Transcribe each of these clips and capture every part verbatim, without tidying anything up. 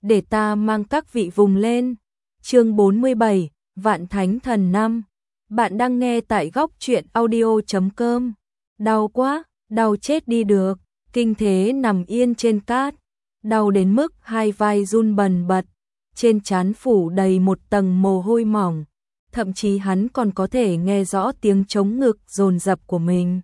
để ta mang các vị vùng lên. Chương bốn mươi bảy, Vạn Thánh Thần năm. Bạn đang nghe tại góc truyện audio chấm com. Đau quá, đau chết đi được. Kinh Thế nằm yên trên cát, đau đến mức hai vai run bần bật, trên trán phủ đầy một tầng mồ hôi mỏng, thậm chí hắn còn có thể nghe rõ tiếng trống ngực dồn dập của mình.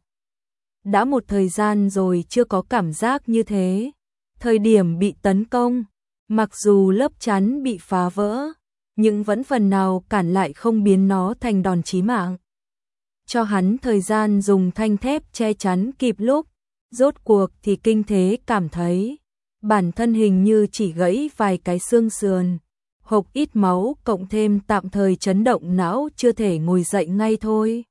Đã một thời gian rồi chưa có cảm giác như thế. Thời điểm bị tấn công, mặc dù lớp chắn bị phá vỡ, nhưng vẫn phần nào cản lại không biến nó thành đòn chí mạng. Cho hắn thời gian dùng thanh thép che chắn kịp lúc, rốt cuộc thì Kinh Thế cảm thấy bản thân hình như chỉ gãy vài cái xương sườn, hộc ít máu cộng thêm tạm thời chấn động não chưa thể ngồi dậy ngay thôi.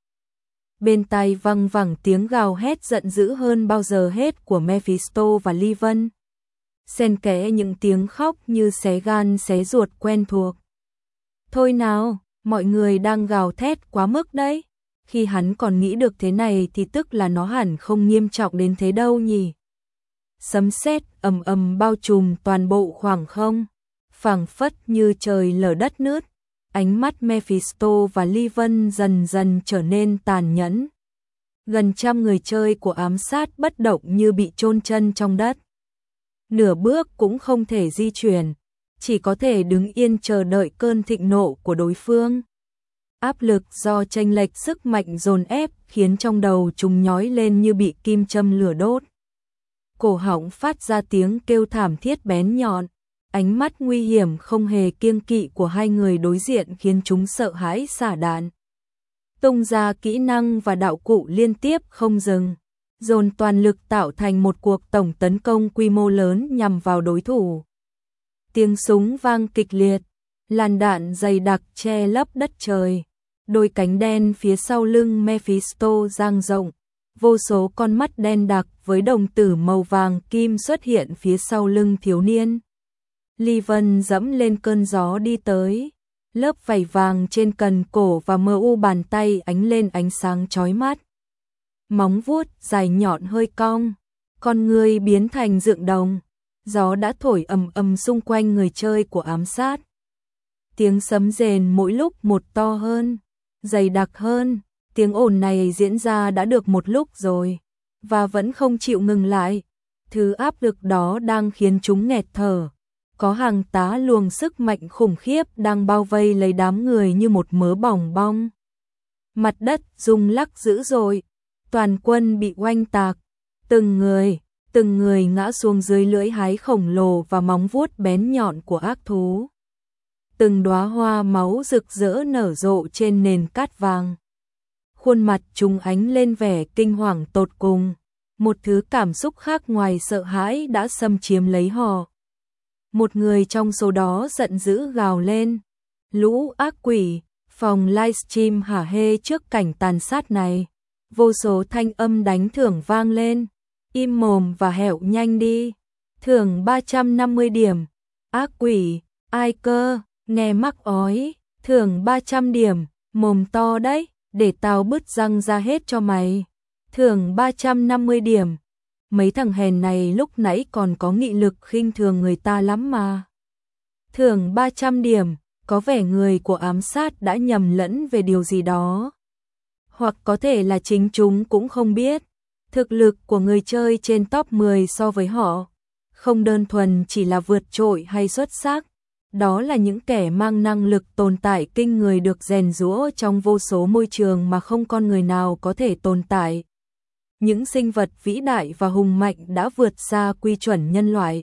Bên tai văng vẳng tiếng gào hét giận dữ hơn bao giờ hết của Mephisto và Ly Vân, xen kẽ những tiếng khóc như xé gan xé ruột quen thuộc. Thôi nào, mọi người đang gào thét quá mức đấy. Khi hắn còn nghĩ được thế này thì tức là nó hẳn không nghiêm trọng đến thế đâu nhỉ. Sấm sét ầm ầm bao trùm toàn bộ khoảng không, phảng phất như trời lở đất nứt. Ánh mắt Mephisto và Ly Vân dần dần trở nên tàn nhẫn. Gần trăm người chơi của ám sát bất động như bị chôn chân trong đất. Nửa bước cũng không thể di chuyển, chỉ có thể đứng yên chờ đợi cơn thịnh nộ của đối phương. Áp lực do chênh lệch sức mạnh dồn ép khiến trong đầu chúng nhói lên như bị kim châm lửa đốt. Cổ họng phát ra tiếng kêu thảm thiết bén nhọn, ánh mắt nguy hiểm không hề kiêng kỵ của hai người đối diện khiến chúng sợ hãi xả đạn. Tung ra kỹ năng và đạo cụ liên tiếp không dừng, dồn toàn lực tạo thành một cuộc tổng tấn công quy mô lớn nhằm vào đối thủ. Tiếng súng vang kịch liệt, làn đạn dày đặc che lấp đất trời. Đôi cánh đen phía sau lưng Mephisto dang rộng, vô số con mắt đen đặc với đồng tử màu vàng kim xuất hiện phía sau lưng thiếu niên. Ly Vân dẫm lên cơn gió đi tới, lớp vảy vàng trên cần cổ và mờ u bàn tay ánh lên ánh sáng chói mắt. Móng vuốt dài nhọn hơi cong, con người biến thành dựng đồng, gió đã thổi ầm ầm xung quanh người chơi của ám sát. Tiếng sấm rền mỗi lúc một to hơn, dày đặc hơn, tiếng ồn này diễn ra đã được một lúc rồi, và vẫn không chịu ngừng lại. Thứ áp lực đó đang khiến chúng nghẹt thở. Có hàng tá luồng sức mạnh khủng khiếp đang bao vây lấy đám người như một mớ bòng bong. Mặt đất rung lắc dữ dội, toàn quân bị oanh tạc, từng người, từng người ngã xuống dưới lưỡi hái khổng lồ và móng vuốt bén nhọn của ác thú. Từng đóa hoa máu rực rỡ nở rộ trên nền cát vàng. Khuôn mặt chúng ánh lên vẻ kinh hoàng tột cùng, một thứ cảm xúc khác ngoài sợ hãi đã xâm chiếm lấy họ. Một người trong số đó giận dữ gào lên, lũ ác quỷ. Phòng livestream hả hê trước cảnh tàn sát này, vô số thanh âm đánh thưởng vang lên, im mồm và hẹo nhanh đi, thưởng ba trăm năm mươi điểm, ác quỷ, ai cơ, nghe mắc ói, thưởng ba trăm điểm, mồm to đấy, để tao bứt răng ra hết cho mày, thưởng ba trăm năm mươi điểm. Mấy thằng hèn này lúc nãy còn có nghị lực khinh thường người ta lắm mà. Thưởng ba trăm điểm, có vẻ người của ám sát đã nhầm lẫn về điều gì đó. Hoặc có thể là chính chúng cũng không biết. Thực lực của người chơi trên top mười so với họ không đơn thuần chỉ là vượt trội hay xuất sắc. Đó là những kẻ mang năng lực tồn tại kinh người được rèn giũa trong vô số môi trường mà không con người nào có thể tồn tại. Những sinh vật vĩ đại và hùng mạnh đã vượt xa quy chuẩn nhân loại.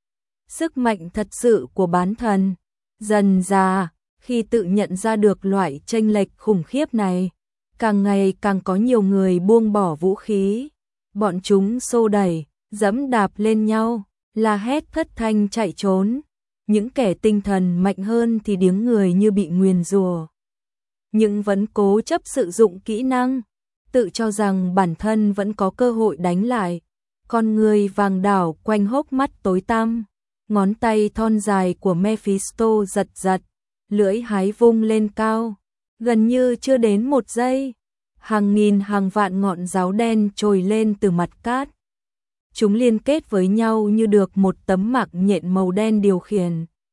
Sức mạnh thật sự của bán thần. Dần ra, khi tự nhận ra được loại chênh lệch khủng khiếp này, càng ngày càng có nhiều người buông bỏ vũ khí. Bọn chúng xô đẩy, dẫm đạp lên nhau, la hét thất thanh chạy trốn. Những kẻ tinh thần mạnh hơn thì điếng người như bị nguyền rủa. Nhưng vẫn cố chấp sử dụng kỹ năng, tự cho rằng bản thân vẫn có cơ hội đánh lại. Con người vàng đảo quanh hốc mắt tối tăm, ngón tay thon dài của Mephisto giật giật, lưỡi hái vung lên cao, gần như chưa đến một giây, hàng nghìn hàng vạn ngọn giáo đen trồi lên từ mặt cát. Chúng liên kết với nhau như được một tấm mạng nhện màu đen điều khiển.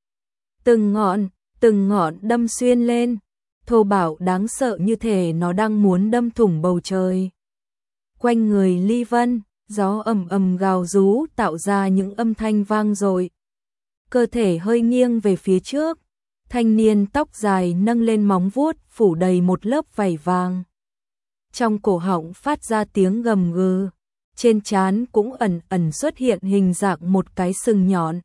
Từng ngọn, từng ngọn đâm xuyên lên, thô bạo đáng sợ như thể nó đang muốn đâm thủng bầu trời. Quanh người Ly Vân, gió ầm ầm gào rú tạo ra những âm thanh vang dội. Cơ thể hơi nghiêng về phía trước, thanh niên tóc dài nâng lên móng vuốt phủ đầy một lớp vảy vàng. Trong cổ họng phát ra tiếng gầm gừ, trên trán cũng ẩn ẩn xuất hiện hình dạng một cái sừng nhọn.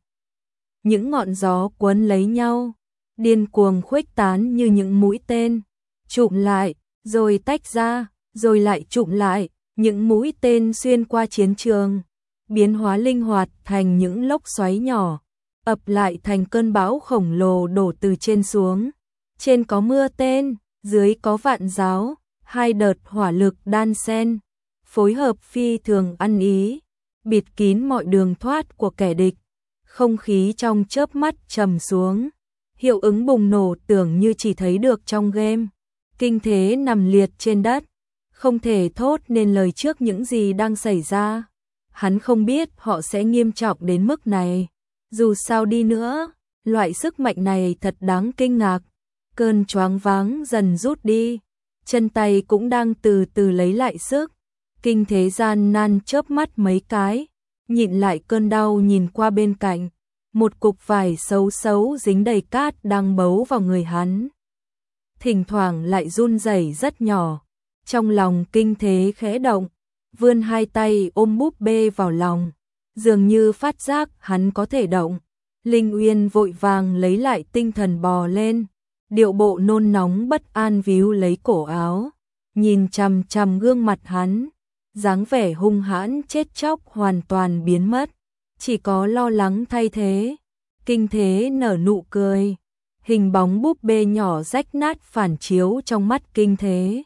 Những ngọn gió quấn lấy nhau, điên cuồng khuếch tán như những mũi tên, chụm lại, rồi tách ra, rồi lại chụm lại, những mũi tên xuyên qua chiến trường, biến hóa linh hoạt thành những lốc xoáy nhỏ, ập lại thành cơn bão khổng lồ đổ từ trên xuống. Trên có mưa tên, dưới có vạn giáo, hai đợt hỏa lực đan xen, phối hợp phi thường ăn ý, bịt kín mọi đường thoát của kẻ địch. Không khí trong chớp mắt trầm xuống, hiệu ứng bùng nổ tưởng như chỉ thấy được trong game. Kinh Thế nằm liệt trên đất, không thể thốt nên lời trước những gì đang xảy ra. Hắn không biết họ sẽ nghiêm trọng đến mức này. Dù sao đi nữa, loại sức mạnh này thật đáng kinh ngạc. Cơn choáng váng dần rút đi, chân tay cũng đang từ từ lấy lại sức. Kinh Thế gian nan chớp mắt mấy cái, nhịn lại cơn đau nhìn qua bên cạnh. Một cục vải xấu xấu dính đầy cát đang bấu vào người hắn. Thỉnh thoảng lại run rẩy rất nhỏ. Trong lòng Kinh Thế khẽ động, vươn hai tay ôm búp bê vào lòng. Dường như phát giác hắn có thể động. Linh Uyên vội vàng lấy lại tinh thần bò lên. Điệu bộ nôn nóng bất an víu lấy cổ áo. Nhìn chằm chằm gương mặt hắn. Dáng vẻ hung hãn chết chóc hoàn toàn biến mất. Chỉ có lo lắng thay thế. Kinh Thế nở nụ cười. Hình bóng búp bê nhỏ rách nát phản chiếu trong mắt Kinh Thế.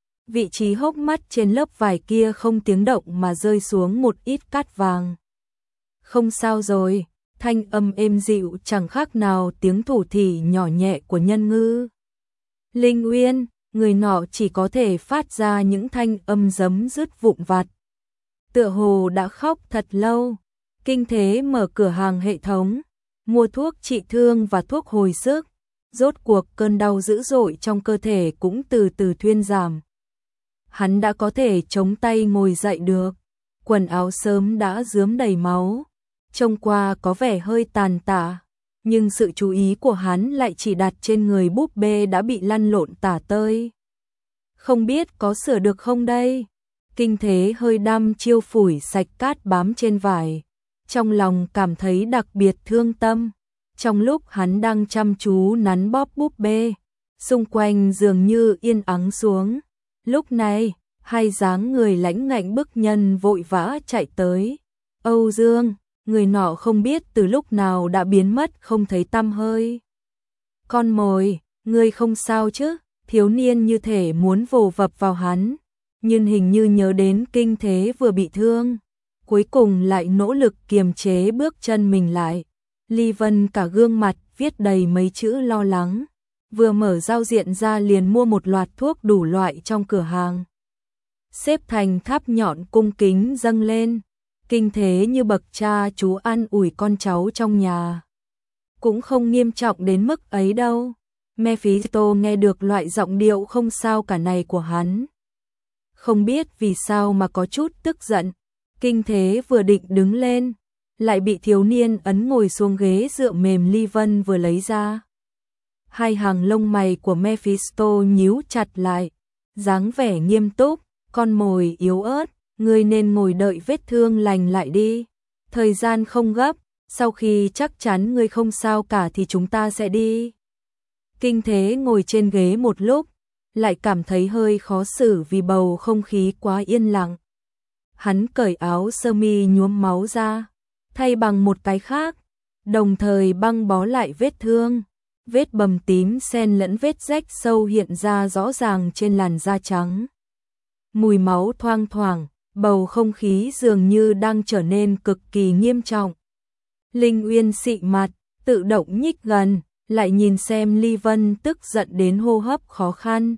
Vị trí hốc mắt trên lớp vải kia không tiếng động mà rơi xuống một ít cát vàng. Không sao rồi, thanh âm êm dịu chẳng khác nào tiếng thủ thỉ nhỏ nhẹ của nhân ngư. Linh Uyên, người nọ chỉ có thể phát ra những thanh âm giấm dứt vụn vặt. Tựa hồ đã khóc thật lâu. Kinh Thế mở cửa hàng hệ thống, mua thuốc trị thương và thuốc hồi sức. Rốt cuộc cơn đau dữ dội trong cơ thể cũng từ từ thuyên giảm. Hắn đã có thể chống tay ngồi dậy được. Quần áo sớm đã rướm đầy máu, trông qua có vẻ hơi tàn tạ, nhưng sự chú ý của hắn lại chỉ đặt trên người búp bê đã bị lăn lộn tả tơi. Không biết có sửa được không đây? Kinh Thế hơi đăm chiêu phủi sạch cát bám trên vải, trong lòng cảm thấy đặc biệt thương tâm. Trong lúc hắn đang chăm chú nắn bóp búp bê, xung quanh dường như yên ắng xuống. Lúc này, hai dáng người lãnh ngạnh bức nhân vội vã chạy tới. Âu Dương, người nọ không biết từ lúc nào đã biến mất không thấy tăm hơi. Con mồi, ngươi không sao chứ? Thiếu niên như thể muốn vồ vập vào hắn, nhưng hình như nhớ đến Kinh Thế vừa bị thương. Cuối cùng lại nỗ lực kiềm chế bước chân mình lại. Ly Vân cả gương mặt viết đầy mấy chữ lo lắng. Vừa mở giao diện ra liền mua một loạt thuốc đủ loại trong cửa hàng. Xếp thành tháp nhọn cung kính dâng lên. Kinh Thế như bậc cha chú an ủi con cháu trong nhà. Cũng không nghiêm trọng đến mức ấy đâu. Mephisto nghe được loại giọng điệu không sao cả này của hắn. Không biết vì sao mà có chút tức giận. Kinh Thế vừa định đứng lên, lại bị thiếu niên ấn ngồi xuống ghế dựa mềm Ly Vân vừa lấy ra. Hai hàng lông mày của Mephisto nhíu chặt lại, dáng vẻ nghiêm túc, con mồi yếu ớt, ngươi nên ngồi đợi vết thương lành lại đi. Thời gian không gấp, sau khi chắc chắn ngươi không sao cả thì chúng ta sẽ đi. Kinh Thế ngồi trên ghế một lúc, lại cảm thấy hơi khó xử vì bầu không khí quá yên lặng. Hắn cởi áo sơ mi nhuốm máu ra, thay bằng một cái khác, đồng thời băng bó lại vết thương. Vết bầm tím xen lẫn vết rách sâu hiện ra rõ ràng trên làn da trắng. Mùi máu thoang thoảng, bầu không khí dường như đang trở nên cực kỳ nghiêm trọng. Linh Uyên xị mặt, tự động nhích gần, lại nhìn xem Ly Vân tức giận đến hô hấp khó khăn.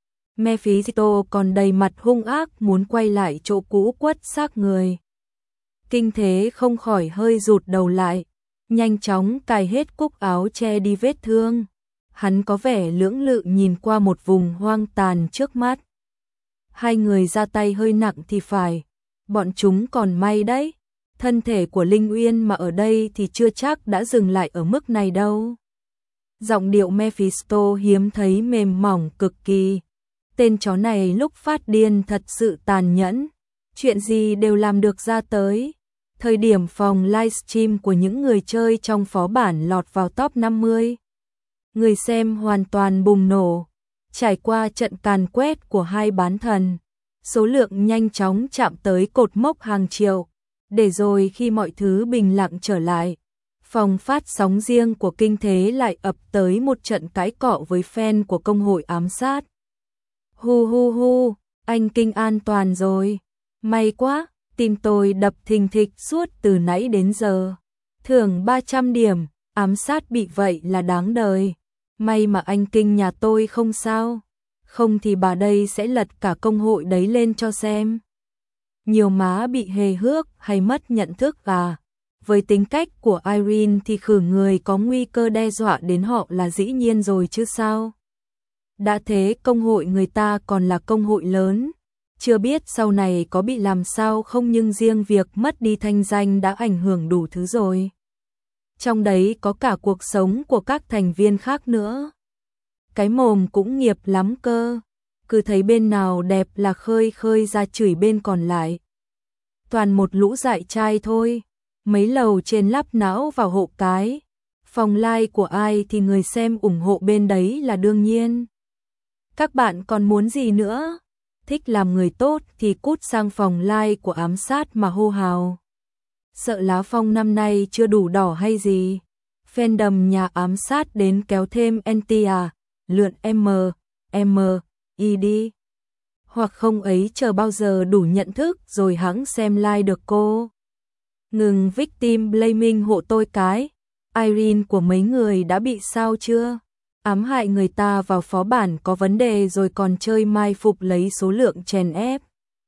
Mephisto còn đầy mặt hung ác muốn quay lại chỗ cũ quất xác người. Kinh Thế không khỏi hơi rụt đầu lại, nhanh chóng cài hết cúc áo che đi vết thương. Hắn có vẻ lưỡng lự nhìn qua một vùng hoang tàn trước mắt. Hai người ra tay hơi nặng thì phải, bọn chúng còn may đấy. Thân thể của Linh Uyên mà ở đây thì chưa chắc đã dừng lại ở mức này đâu. Giọng điệu Mephisto hiếm thấy mềm mỏng cực kỳ. Tên chó này lúc phát điên thật sự tàn nhẫn. Chuyện gì đều làm được ra tới. Thời điểm phòng livestream của những người chơi trong phó bản lọt vào top năm mươi. Người xem hoàn toàn bùng nổ. Trải qua trận càn quét của hai bán thần, số lượng nhanh chóng chạm tới cột mốc hàng triệu. Để rồi khi mọi thứ bình lặng trở lại, phòng phát sóng riêng của Kinh Thế lại ập tới một trận cãi cọ với fan của công hội ám sát. Hu hu hu, anh Kinh an toàn rồi. May quá, tim tôi đập thình thịch suốt từ nãy đến giờ. Thưởng ba trăm điểm, ám sát bị vậy là đáng đời. May mà anh Kinh nhà tôi không sao. Không thì bà đây sẽ lật cả công hội đấy lên cho xem. Nhiều má bị hề hước hay mất nhận thức à? Với tính cách của Irene thì khử người có nguy cơ đe dọa đến họ là dĩ nhiên rồi chứ sao? Đã thế công hội người ta còn là công hội lớn. Chưa biết sau này có bị làm sao không, nhưng riêng việc mất đi thanh danh đã ảnh hưởng đủ thứ rồi. Trong đấy có cả cuộc sống của các thành viên khác nữa. Cái mồm cũng nghiệp lắm cơ. Cứ thấy bên nào đẹp là khơi khơi ra chửi bên còn lại. Toàn một lũ dại trai thôi. Mấy lầu trên lắp não vào hộ cái. Phòng like của ai thì người xem ủng hộ bên đấy là đương nhiên. Các bạn còn muốn gì nữa? Thích làm người tốt thì cút sang phòng like của ám sát mà hô hào. Sợ lá phong năm nay chưa đủ đỏ hay gì? Fandom nhà ám sát đến kéo thêm anti à? Lượn M, M, I đi. Hoặc không ấy chờ bao giờ đủ nhận thức rồi hẵng xem like được cô. Ngừng victim blaming hộ tôi cái. Irene của mấy người đã bị sao chưa? Ám hại người ta vào phó bản có vấn đề rồi còn chơi mai phục lấy số lượng chèn ép.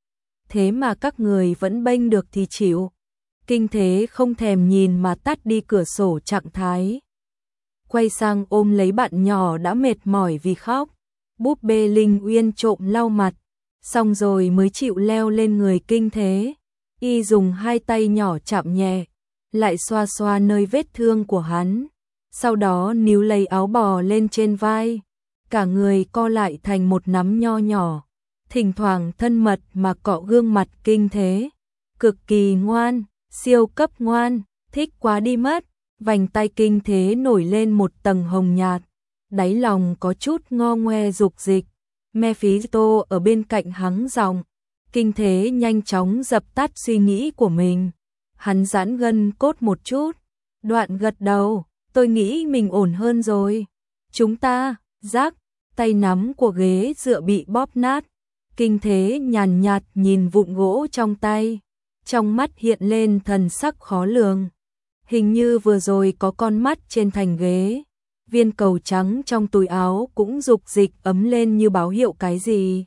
Thế mà các người vẫn bênh được thì chịu. Kinh Thế không thèm nhìn mà tắt đi cửa sổ trạng thái. Quay sang ôm lấy bạn nhỏ đã mệt mỏi vì khóc. Búp bê Linh Uyên trộm lau mặt, xong rồi mới chịu leo lên người Kinh Thế. Y dùng hai tay nhỏ chạm nhẹ, lại xoa xoa nơi vết thương của hắn. Sau đó níu lấy áo bò lên trên vai, cả người co lại thành một nắm nho nhỏ, thỉnh thoảng thân mật mà cọ gương mặt Kinh Thế. Cực kỳ ngoan, siêu cấp ngoan, thích quá đi mất. Vành tay Kinh Thế nổi lên một tầng hồng nhạt, đáy lòng có chút ngo ngoe dục dịch. Mephisto ở bên cạnh hắng giọng. Kinh Thế nhanh chóng dập tắt suy nghĩ của mình. Hắn giãn gân cốt một chút, đoạn gật đầu. Tôi nghĩ mình ổn hơn rồi. Chúng ta, rác, tay nắm của ghế dựa bị bóp nát. Kinh Thế nhàn nhạt nhìn vụn gỗ trong tay. Trong mắt hiện lên thần sắc khó lường. Hình như vừa rồi có con mắt trên thành ghế. Viên cầu trắng trong túi áo cũng dục dịch ấm lên như báo hiệu cái gì.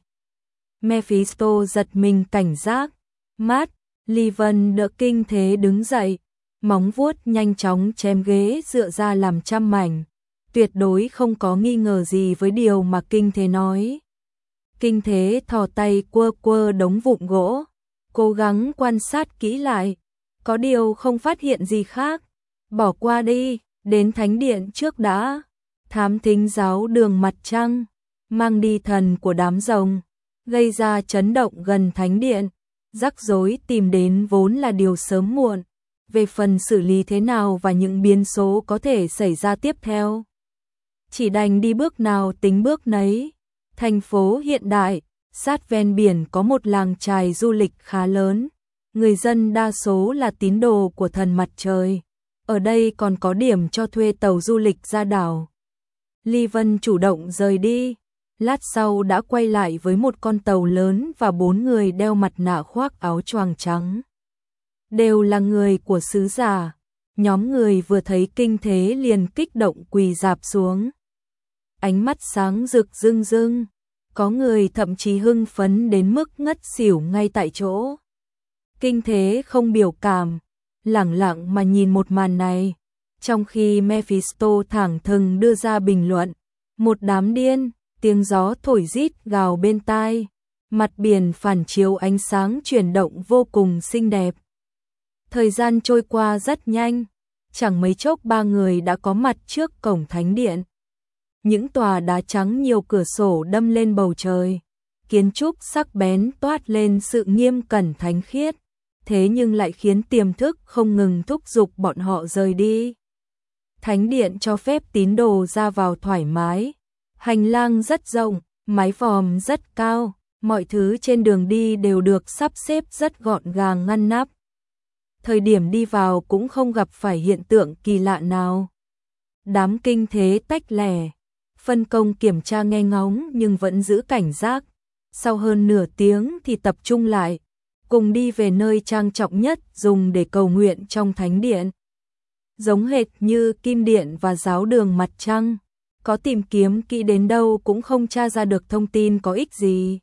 Mephisto giật mình cảnh giác. Mát, Ly Vân đỡ Kinh Thế đứng dậy. Móng vuốt nhanh chóng chém ghế dựa ra làm trăm mảnh. Tuyệt đối không có nghi ngờ gì với điều mà Kinh Thế nói. Kinh Thế thò tay quơ quơ đống vụn gỗ, cố gắng quan sát kỹ lại. Có điều không phát hiện gì khác. Bỏ qua đi, đến thánh điện trước đã. Thám thính giáo đường mặt trăng, mang đi thần của đám rồng, gây ra chấn động gần thánh điện. Rắc rối tìm đến vốn là điều sớm muộn. Về phần xử lý thế nào và những biến số có thể xảy ra tiếp theo, chỉ đành đi bước nào tính bước nấy. Thành phố hiện đại, sát ven biển có một làng chài du lịch khá lớn. Người dân đa số là tín đồ của thần mặt trời. Ở đây còn có điểm cho thuê tàu du lịch ra đảo. Ly Vân chủ động rời đi. Lát sau đã quay lại với một con tàu lớn và bốn người đeo mặt nạ khoác áo choàng trắng. Đều là người của sứ giả. Nhóm người vừa thấy Kinh Thế liền kích động quỳ rạp xuống. Ánh mắt sáng rực rưng rưng. Có người thậm chí hưng phấn đến mức ngất xỉu ngay tại chỗ. Kinh Thế không biểu cảm, lẳng lặng mà nhìn một màn này. Trong khi Mephisto thẳng thừng đưa ra bình luận, một đám điên, tiếng gió thổi rít gào bên tai, mặt biển phản chiếu ánh sáng chuyển động vô cùng xinh đẹp. Thời gian trôi qua rất nhanh, chẳng mấy chốc ba người đã có mặt trước cổng thánh điện. Những tòa đá trắng nhiều cửa sổ đâm lên bầu trời, kiến trúc sắc bén toát lên sự nghiêm cẩn thánh khiết, thế nhưng lại khiến tiềm thức không ngừng thúc giục bọn họ rời đi. Thánh điện cho phép tín đồ ra vào thoải mái, hành lang rất rộng, mái vòm rất cao, mọi thứ trên đường đi đều được sắp xếp rất gọn gàng ngăn nắp. Thời điểm đi vào cũng không gặp phải hiện tượng kỳ lạ nào. Đám kinh thế tách lẻ, phân công kiểm tra nghe ngóng nhưng vẫn giữ cảnh giác. Sau hơn nửa tiếng thì tập trung lại, cùng đi về nơi trang trọng nhất dùng để cầu nguyện trong thánh điện. Giống hệt như kim điện và giáo đường mặt trăng, có tìm kiếm kỹ đến đâu cũng không tra ra được thông tin có ích gì.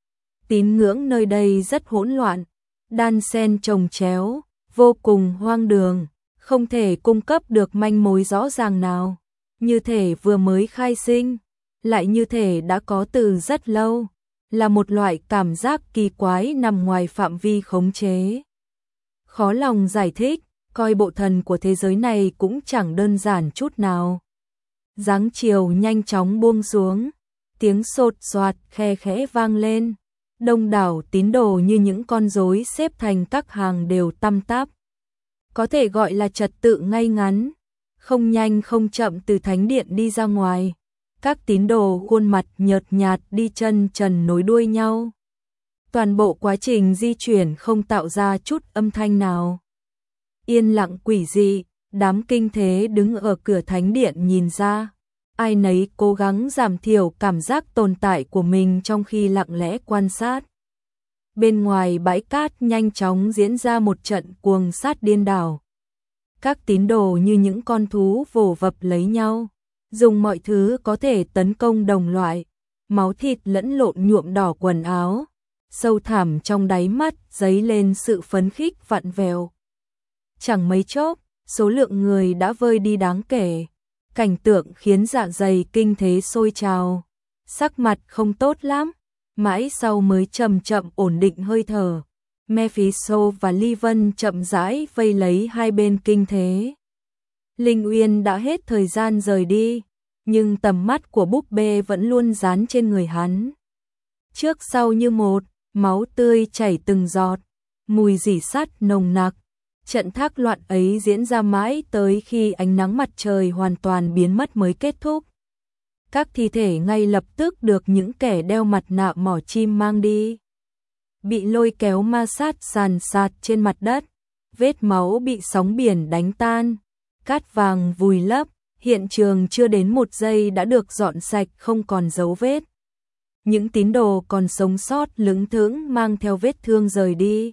Tín ngưỡng nơi đây rất hỗn loạn, đan xen chồng chéo, vô cùng hoang đường, không thể cung cấp được manh mối rõ ràng nào. Như thể vừa mới khai sinh, lại như thể đã có từ rất lâu, là một loại cảm giác kỳ quái nằm ngoài phạm vi khống chế. Khó lòng giải thích, coi bộ thần của thế giới này cũng chẳng đơn giản chút nào. Giáng chiều nhanh chóng buông xuống, tiếng sột soạt khe khẽ vang lên, đông đảo tín đồ như những con rối xếp thành các hàng đều tăm tắp. Có thể gọi là trật tự ngay ngắn, không nhanh không chậm từ thánh điện đi ra ngoài. Các tín đồ khuôn mặt nhợt nhạt đi chân trần nối đuôi nhau. Toàn bộ quá trình di chuyển không tạo ra chút âm thanh nào. Yên lặng quỷ dị, đám kinh thế đứng ở cửa thánh điện nhìn ra. Ai nấy cố gắng giảm thiểu cảm giác tồn tại của mình trong khi lặng lẽ quan sát. Bên ngoài bãi cát nhanh chóng diễn ra một trận cuồng sát điên đảo. Các tín đồ như những con thú vồ vập lấy nhau, dùng mọi thứ có thể tấn công đồng loại, máu thịt lẫn lộn nhuộm đỏ quần áo, sâu thẳm trong đáy mắt dấy lên sự phấn khích vặn vẹo. Chẳng mấy chốc, số lượng người đã vơi đi đáng kể, cảnh tượng khiến dạ dày kinh thế sôi trào, sắc mặt không tốt lắm, mãi sau mới chậm chậm ổn định hơi thở. Mephisto và Ly Vân chậm rãi vây lấy hai bên kinh thế. Linh Uyên đã hết thời gian rời đi, nhưng tầm mắt của búp bê vẫn luôn dán trên người hắn. Trước sau như một, máu tươi chảy từng giọt, mùi rỉ sắt nồng nặc. Trận thác loạn ấy diễn ra mãi tới khi ánh nắng mặt trời hoàn toàn biến mất mới kết thúc. Các thi thể ngay lập tức được những kẻ đeo mặt nạ mỏ chim mang đi. Bị lôi kéo ma sát sàn sạt trên mặt đất, vết máu bị sóng biển đánh tan, cát vàng vùi lấp, hiện trường chưa đến một giây đã được dọn sạch không còn dấu vết. Những tín đồ còn sống sót lững thững mang theo vết thương rời đi.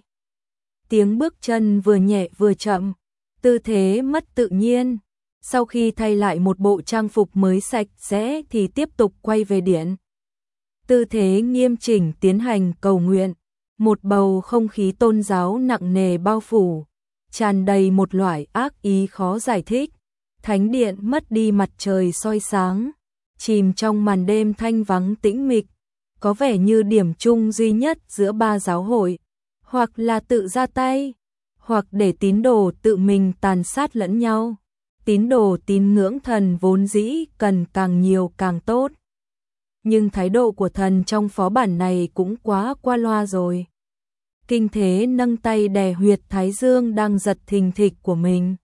Tiếng bước chân vừa nhẹ vừa chậm, tư thế mất tự nhiên. Sau khi thay lại một bộ trang phục mới sạch sẽ thì tiếp tục quay về điện. Tư thế nghiêm chỉnh tiến hành cầu nguyện. Một bầu không khí tôn giáo nặng nề bao phủ, tràn đầy một loại ác ý khó giải thích. Thánh điện mất đi mặt trời soi sáng, chìm trong màn đêm thanh vắng tĩnh mịch, có vẻ như điểm chung duy nhất giữa ba giáo hội, hoặc là tự ra tay, hoặc để tín đồ tự mình tàn sát lẫn nhau. Tín đồ tín ngưỡng thần vốn dĩ cần càng nhiều càng tốt. Nhưng thái độ của thần trong phó bản này cũng quá qua loa rồi. Kinh thế nâng tay đè huyệt thái dương đang giật thình thịch của mình.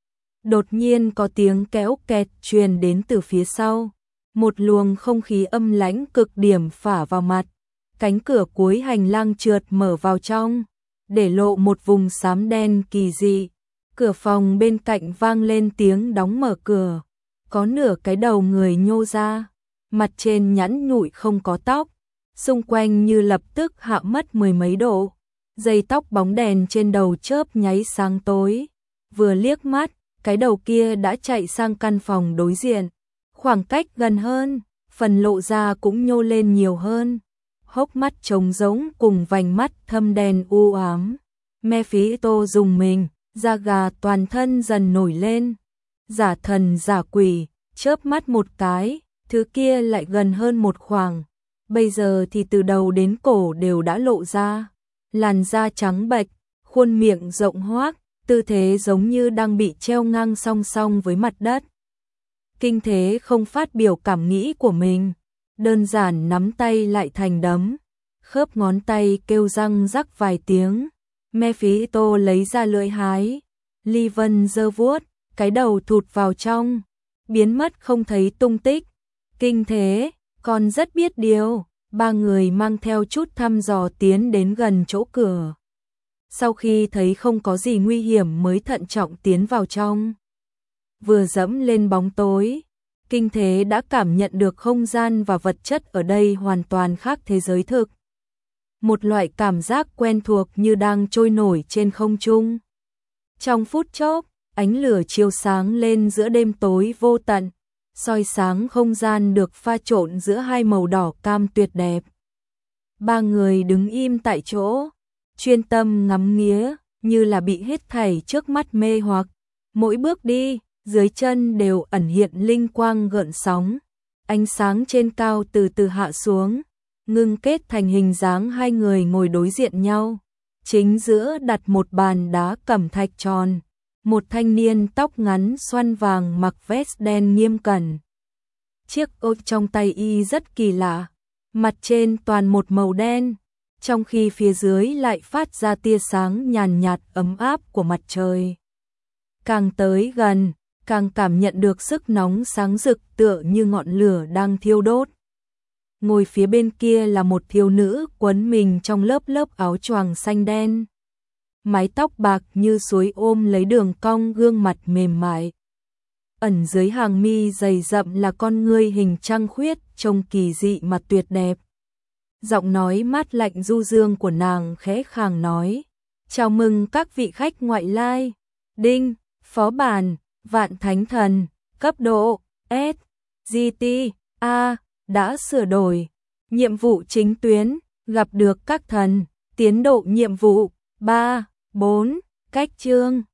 Đột nhiên có tiếng kéo kẹt truyền đến từ phía sau. Một luồng không khí âm lãnh cực điểm phả vào mặt. Cánh cửa cuối hành lang trượt mở vào trong, để lộ một vùng xám đen kỳ dị. Cửa phòng bên cạnh vang lên tiếng đóng mở cửa. Có nửa cái đầu người nhô ra, mặt trên nhẵn nhụi không có tóc, xung quanh như lập tức hạ mất mười mấy độ. Dây tóc bóng đèn trên đầu chớp nháy sáng tối. Vừa liếc mắt, cái đầu kia đã chạy sang căn phòng đối diện. Khoảng cách gần hơn, phần lộ ra cũng nhô lên nhiều hơn. Hốc mắt trống rỗng cùng vành mắt thâm đen u ám. Mephisto rùng mình, da gà toàn thân dần nổi lên. giả thần giả quỷ, chớp mắt một cái, thứ kia lại gần hơn một khoảng. Bây giờ thì từ đầu đến cổ đều đã lộ ra, làn da trắng bệch, khuôn miệng rộng hoác, tư thế giống như đang bị treo ngang song song với mặt đất. Kinh Thế không phát biểu cảm nghĩ của mình, đơn giản nắm tay lại thành đấm, khớp ngón tay kêu răng rắc vài tiếng. Mephisto lấy ra lưỡi hái, Ly Vân giơ vuốt, cái đầu thụt vào trong, biến mất không thấy tung tích. Kinh Thế, con rất biết điều. Ba người mang theo chút thăm dò tiến đến gần chỗ cửa. Sau khi thấy không có gì nguy hiểm mới thận trọng tiến vào trong. Vừa dẫm lên bóng tối, Kinh Thế đã cảm nhận được không gian và vật chất ở đây hoàn toàn khác thế giới thực. Một loại cảm giác quen thuộc như đang trôi nổi trên không trung. Trong phút chốc, ánh lửa chiếu sáng lên giữa đêm tối vô tận, soi sáng không gian được pha trộn giữa hai màu đỏ cam tuyệt đẹp. Ba người đứng im tại chỗ, chuyên tâm ngắm nghía, như là bị hết thảy trước mắt mê hoặc. Mỗi bước đi, dưới chân đều ẩn hiện linh quang gợn sóng. Ánh sáng trên cao từ từ hạ xuống, ngưng kết thành hình dáng hai người ngồi đối diện nhau. Chính giữa đặt một bàn đá cẩm thạch tròn. Một thanh niên tóc ngắn xoăn vàng mặc vest đen nghiêm cẩn. Chiếc ô trong tay y rất kỳ lạ, mặt trên toàn một màu đen, trong khi phía dưới lại phát ra tia sáng nhàn nhạt ấm áp của mặt trời. Càng tới gần, càng cảm nhận được sức nóng sáng rực tựa như ngọn lửa đang thiêu đốt. Ngồi phía bên kia là một thiếu nữ quấn mình trong lớp lớp áo choàng xanh đen. Mái tóc bạc như suối ôm lấy đường cong gương mặt mềm mại. Ẩn dưới hàng mi dày rậm là con ngươi hình trăng khuyết trông kỳ dị mà tuyệt đẹp. Giọng nói mát lạnh du dương của nàng khẽ khàng nói: "Chào mừng các vị khách ngoại lai. Đinh, phó bản, Vạn Thánh Thần, cấp độ S, giê tê A đã sửa đổi. Nhiệm vụ chính tuyến, gặp được các thần, tiến độ nhiệm vụ ba, bốn, cách chương."